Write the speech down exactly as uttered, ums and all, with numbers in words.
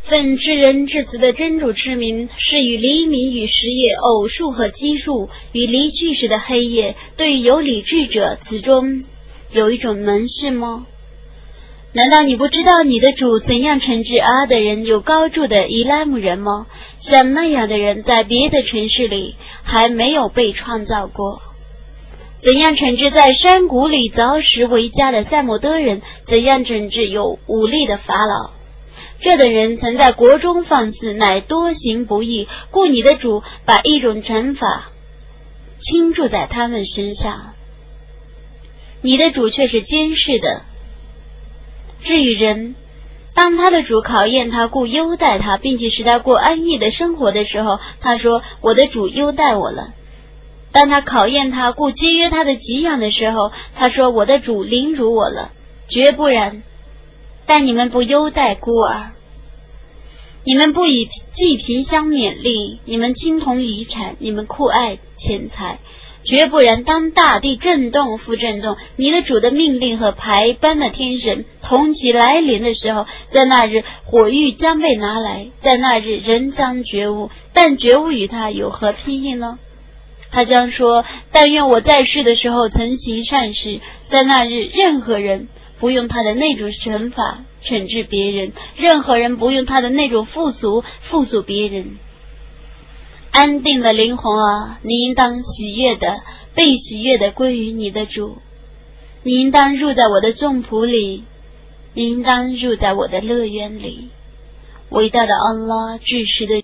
奉至仁至慈的真主之名，是与黎明与时夜、偶数和奇数与离去时的黑夜，对于有理智者，此中有一种门是吗？难道你不知道你的主怎样惩治阿的人有高筑的伊拉姆人吗？像那样的人在别的城市里还没有被创造过。怎样惩治在山谷里凿石为家的塞摩德人？怎样惩治有武力的法老？这等人曾在国中放肆，乃多行不义，故你的主把一种惩罚倾注在他们身上。你的主却是监视的。至于人，当他的主考验他，故优待他，并且使他过安逸的生活的时候，他说：我的主优待我了。当他考验他，故节约他的给养的时候，他说：我的主凌辱我了。绝不然。但你们不优待孤儿，你们不以济贫相勉励，你们倾同遗产，你们酷爱钱财。绝不然，当大地震动复震动，你的主的命令和排班的天神同其来临的时候，在那日火狱将被拿来，在那日人将觉悟，但觉悟与他有何裨益呢？他将说：但愿我在世的时候曾行善事，在那日任何人不用他的那种惩罚惩治别人，任何人不用他的那种附俗附属别人。安定的灵魂啊，你应当喜悦的被喜悦的归于你的主，你应当入在我的众仆里，你应当入在我的乐园里。伟大的安拉，至实的